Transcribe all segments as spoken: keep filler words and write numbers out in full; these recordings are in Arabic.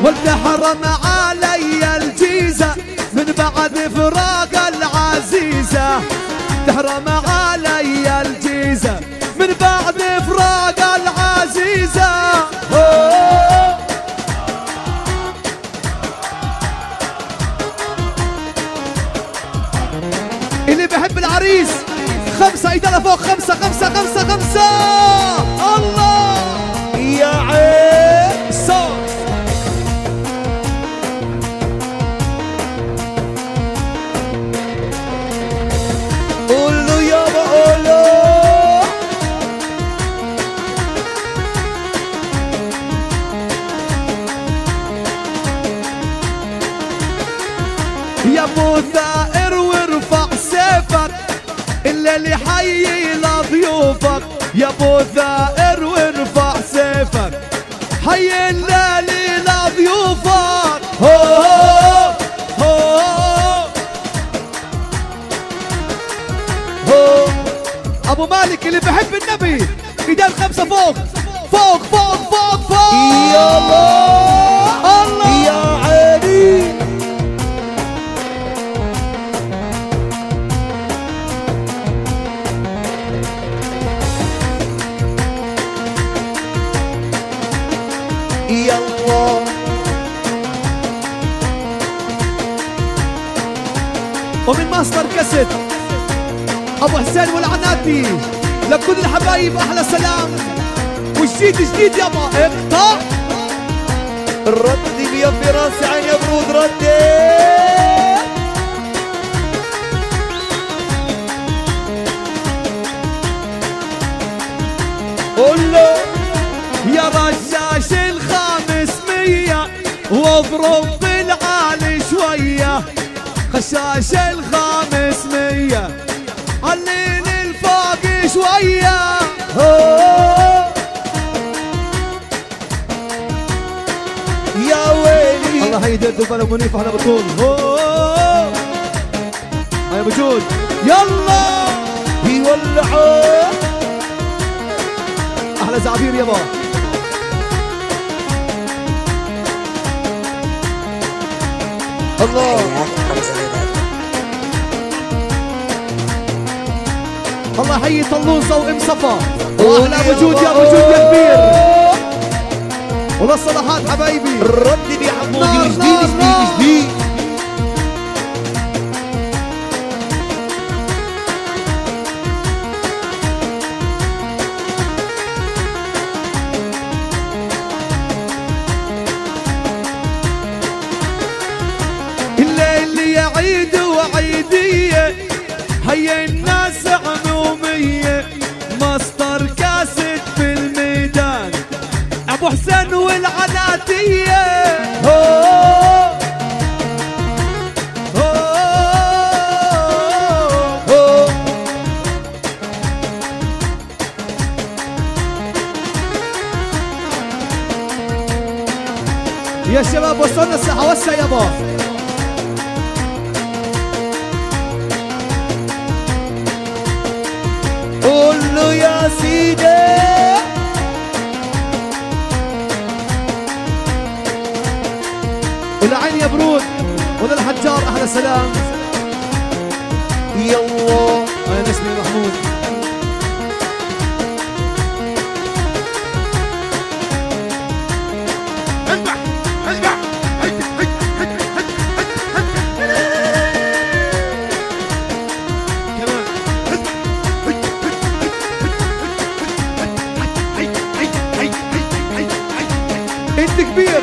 وتحرم علي الجيزة من بعد فراق العزيزة. تحرم علي الجيزة من بعد فراق العزيزة. اللي بحب العريس خمسة ايدنا فوق. خمسة خمسة خمسة خمسة. الله يا عين صوت. قولوا يابا قولوا. يا ابو ثائر وارفع سيفك الليل حيي لضيوفك. يا ابو ثائر وارفع سيفك حي الليل لضيوفك. هو هو هو ابو مالك اللي بحب النبي ايدين خمسة فوق فوق فوق فوق فوق. يا الله الله يا عيني. يا الله. ومن ماستر كاسيت ابو حسين والعناتي لكل الحبايب احلى سلام. والجديد جديد يابا اقطع. ردي بيا في راسي عين يا برود ردي. قول له يا رشاش الخامس مية واضرب بالعالي شوية. خشاش الخامس مية علين الفوق شوية. يا ويلي الله حي جد وبلا منيف على بطول. هيا بجود يلا يولعوا. احلى زعبير يابا. الله الله يحيي طلوصة وام صفا واحلى وجود يا وجود يا كبير. وللصلاحات حبايبي ردي يا حمودي. جديد جديد جديد. الليل يا عيد وعيدية هيا الناس عمومية. ماستر كاسيت في الميدان ابو حسين والعناتية. هو هو هو. يا شباب وصلنا الساحة وسع يابا. قول له يا سيدي والعين يا برود وللحجار اهلا سلام. يلا انا اسمي محمود. اذبح اذبح. انت كبير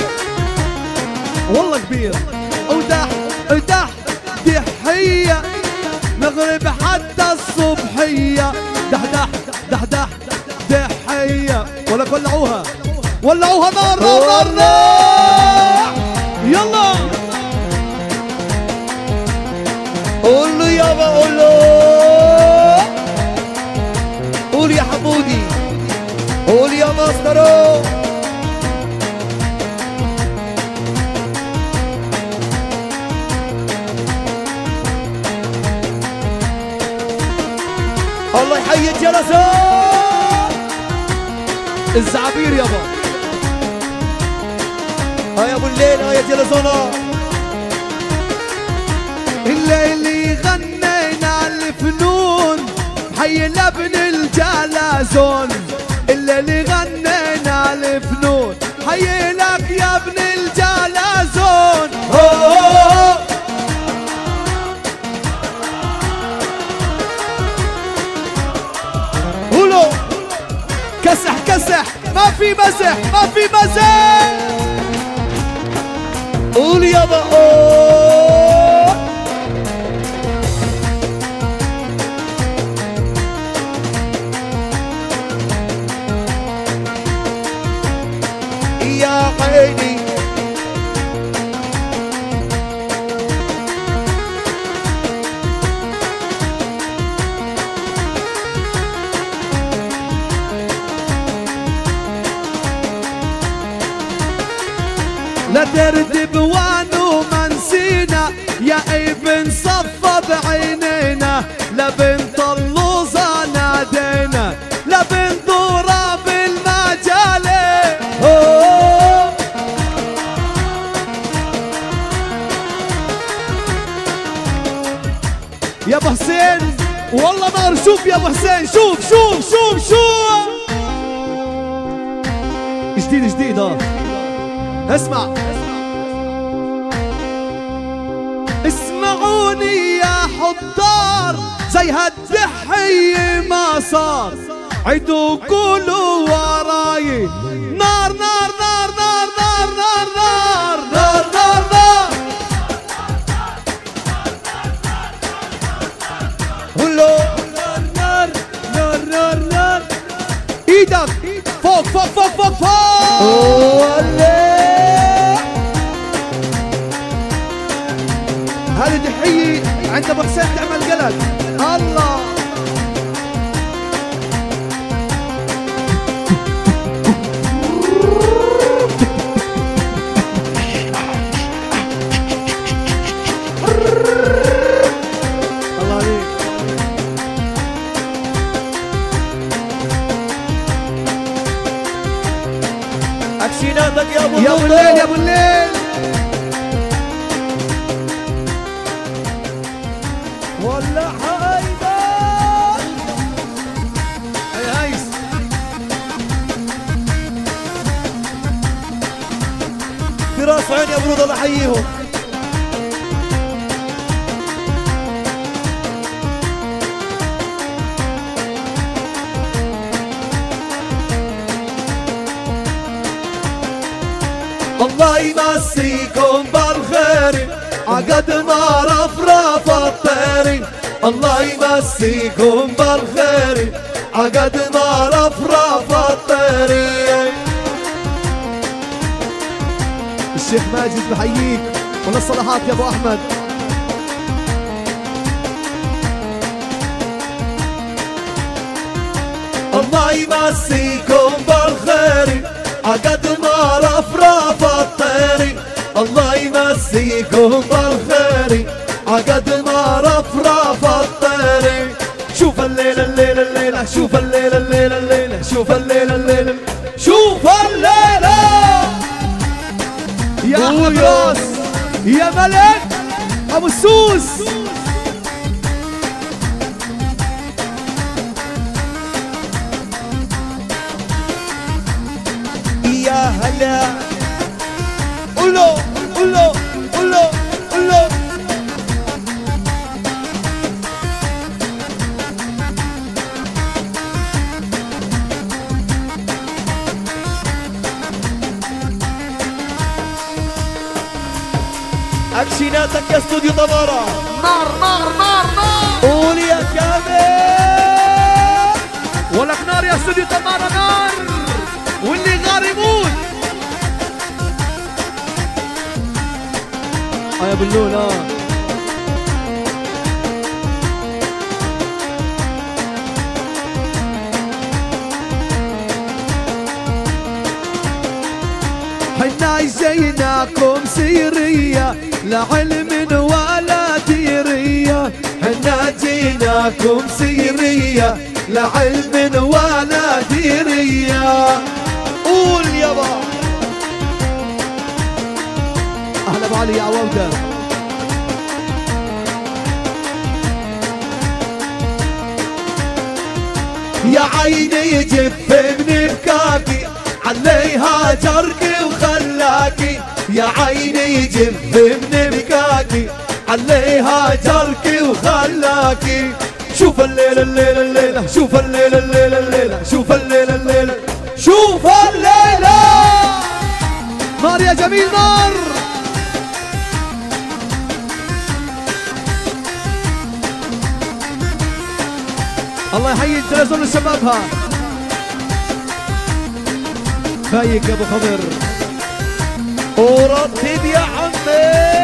والله كبير. ودح ودح دحية مغرب حتى الصبحية. دح دح دح دح دحية. ولا ولعوها ولعوها نار نار نار. يلا قول له يابا قول له. قول يا حمودي قول يا ماسترو. الله يحيي الجلسات الزعابير يابا. ها يا ابو الليل ها يا جلزونا. الليلي غنينا الفنون حينا ابن الجلازون. الليلي غنينا الفنون حيلك يا ابن الجلازون. قولوا كسح كسح ما في مزح ما في مزح. قول يابا يا عيني. لا تردب وانو ما نسينا يا ابن صفى بعينينا. لا بنت اللوزة نادينا لا بنت دورة بالمجالي. يا ابو حسين والله نار. شوف يا ابو حسين شوف شوف شوف شوف جديد جديد. ها اسمع اسمعوني يا حضار زي هالدحية ما صار. عيدوا قولوا وراي نار نار نار نار نار نار نار نار نار نار. قولوا نار نار نار نار. ايدك فوق فوق فوق فوق فوق. هذه دحية عند ابو حسين تعمل قلق. الله الله عليك. اكشيناتك يا ابو يا ابو الليل يا ابو الليل. ولا حايبة يا هيس في راس عين يا برود الله يحييهم. الله يمسيكم بالخير عقد ما رفرف الطير. الله يمسيكم بالخير عقد ما رفرف الطير. الشيخ ماجد بحييك وللصلاحات يا ابو احمد. الله يمسيكم بالخير عقد ما رفرف الطير. الله يمسيكم بالخير عقد ما رفرف الطير. شوف الليلة الليلة الليلة شوف الليلة الليلة الليلة شوف الليلة الليلة شوف الليلة. يا أحمد راس يا ملك أبو السوس. يا هلا قولوا قولوا قولوا قولوا. اكشيناتك يا استوديو طمارة. نار نار نار نار. قول يا كامل. ولك نار يا استوديو تمارا نار. واللي غار يموت. اه يا بلول اه. حنا جيناكم سيرية لا علم ولا ديرية. حنا جيناكم سيرية لا علم ولا ديرية. قول يابا ابو علي عوده. يا عيني جف من بكاكي عليها جركي وخلاكي، يا عيني جف من بكاكي عليها جركي وخلاكي. شوف الليلة الليلة الليلة، شوف الليلة الليلة الليلة، شوف الليلة الليلة، شوف الليلة. نار يا جميل نار. الله يحيي التلفزيون لشبابها. فايق يا ابو خضر. ورتب يا عمي.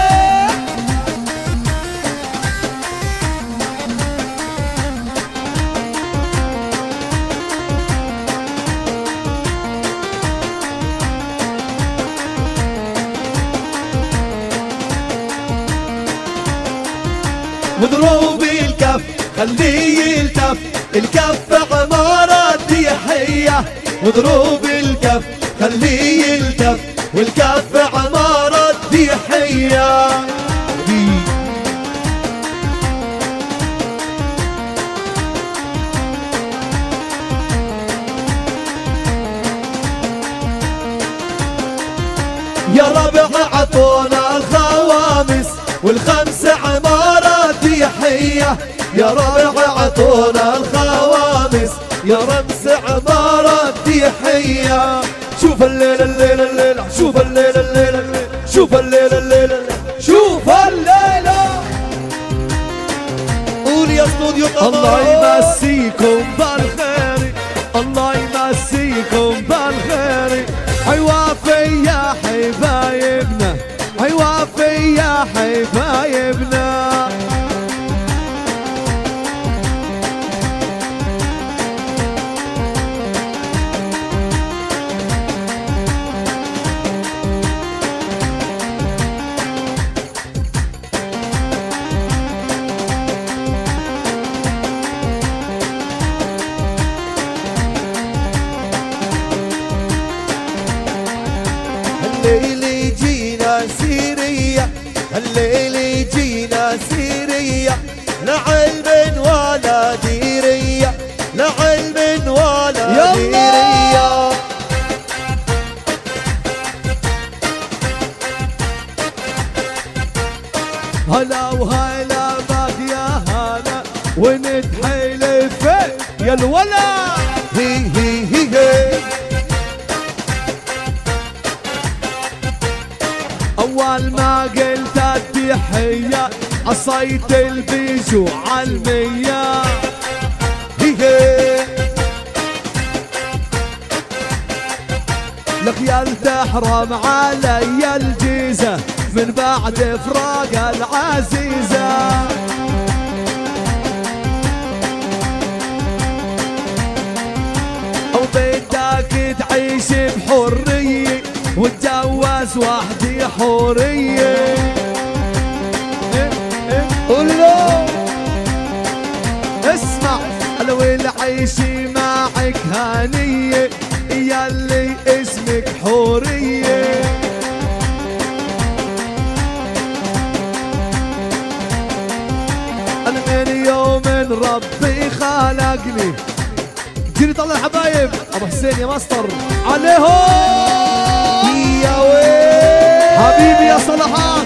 وضروب الكف خليه يلتف، الكف عمارة ضيحية. وضروب الكف خليه يلتف، والكف عمارة ضيحية. يا ربع عطونا الخوامس والخمس عمارة ضيحية. يا ربع عطونا الخوامس يا رمس عمارة ضيحية. شوف الليلة الليلة الليلة، شوف الليلة الليلة الليلة، شوف الليلة الليلة، شوف الليلة. قول يا استوديو طبعا. الله يمسيكم بالخير، الله يمسيكم بالخير. حيوافي يا حبايبنا، حيوافي يا حبايبنا. الليل يجينا سيرية، الليل يجينا سيرية، لا علم ولا ديرية، لا علم ولا ديرية. هلا وهلا بك يا هلا، ونتحيل فيك يا الولا. هي هي هي هي. أول ما قلت التحية عصيت البيجو عالمية. لخيال تحرم علي الجيزة من بعد فراق العزيزة. وبدك تعيش بحرية واتجوز وحدي حورية. قول له اسمع لو العيش معك هنية ياللي اسمك حورية. أنا من يوم ربي خلقني. جيني طلع الحبايب أبو حسين يا ماستر عليهم يا ويل حبيبي يا صلاحات.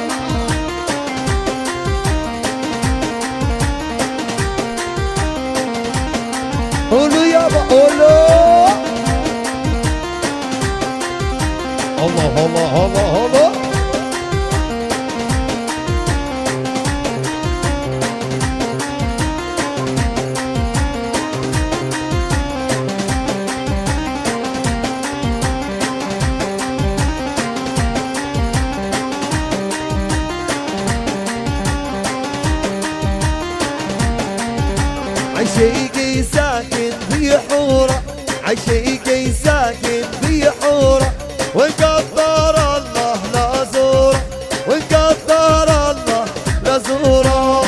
قولوا يابا قولوا. الله الله الله الله. عشيقي ساكن في حورة، عشيقي ساكن في حورة، وقدر الله لا زوره، وقدر الله لا زوره.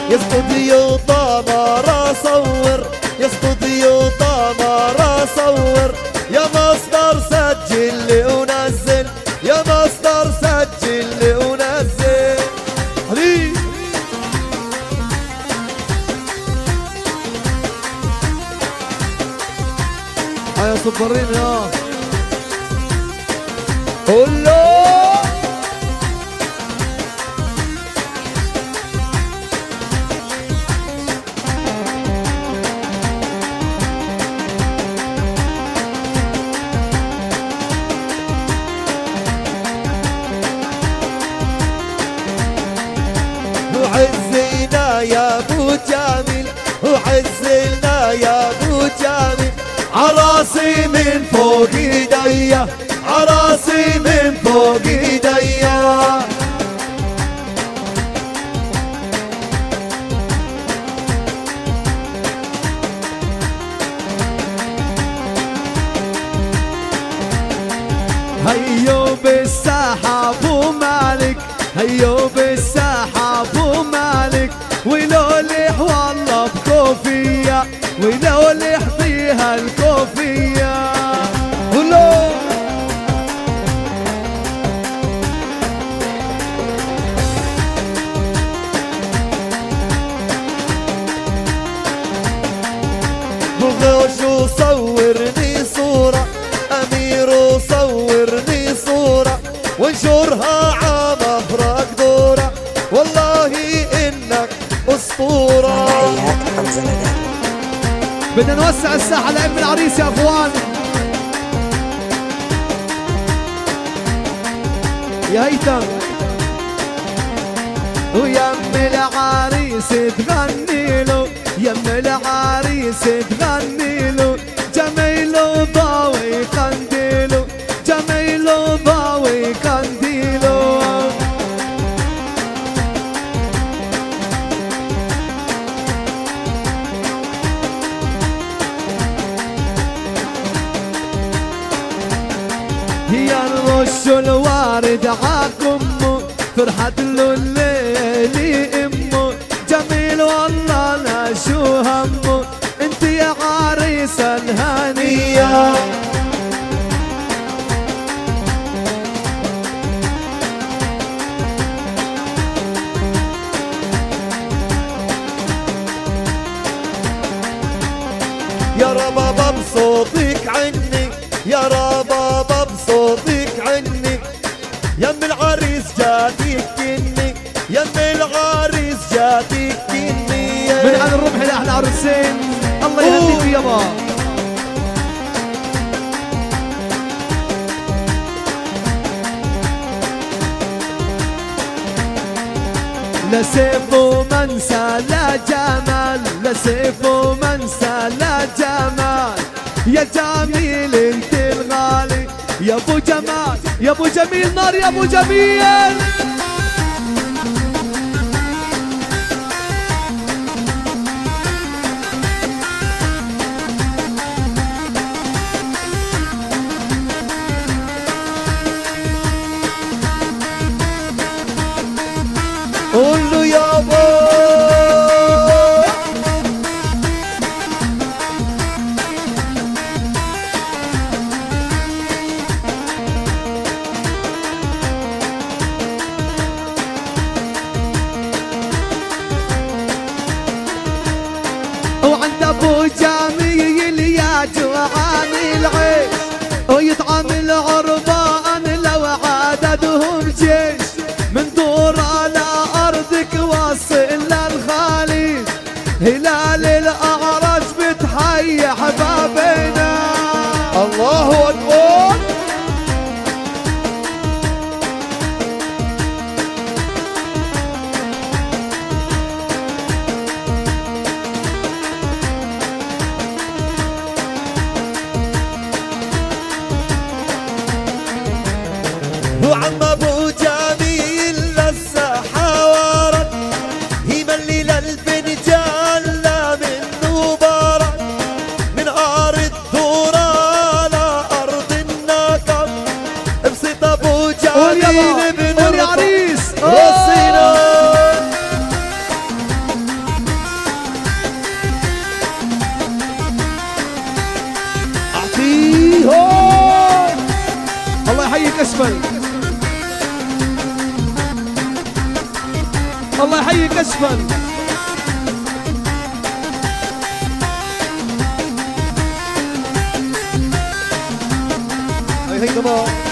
يسقط يوطى مرة صور، يسقط يوطى مرة صور، يا مصدر سجل لي ونزل، يا مصدر سجل لي ونزل. حبيب هيا صبرين يا كله وعزينا يا ابو جميل، وعزينا يا ابو جميل، عراسي من فوق ايديا، عراسي من فوق ايديا. هيو بالساحة ابو مالك، هيو بالساحة ابو مالك، ولولح والله بكوفية، ولولح فيها الكوفية. ولو بغوش وصورني صورة، أمير وصورني صورة، وانشرها عمفرق دورة، والله إنك أسطورة. بدنا نوسع الساحة لأم العريس يا أخوان. يا هيثم ويم العريس تغني له، يم العريس تغني له، جميله ضاوي قنديله، جميله ضاوي قنديله. هي الرش الوارد عاكمه، فرحت له الليل امه، جميل والله لا شو همه، انت يا عريس الهانية. يا ربابة بصوتك عني، يا ربابة بصوتك عني، يم العريس جاتك كني، يم العريس جاتك كني. من على الرمح لأحلى عرسين، الله يهديك يابا. لا سيف ومنسى لا جمال، لا سيف ومنسى لا جمال، يا جميل انت الغالي، يا ابو جمال، يا ابو جميل نار، يا ابو جميل. قول له يابا وعند ابو جميل يا جوعان العيش، ويطعم العربان لو عددهم جيش، من دور على ارضك واصل للخليج، هلال الاعرج بتحيي حبابنا. الله اكبر. وعم ابو جميل للساحة ورد، يملي للفنجان لا منه برد، من ارض ثورة لارض النقب، ابسط ابو جميل بن العريس رصينا. يحييك اسفل. الله يحييك اسفل. هي هي كمان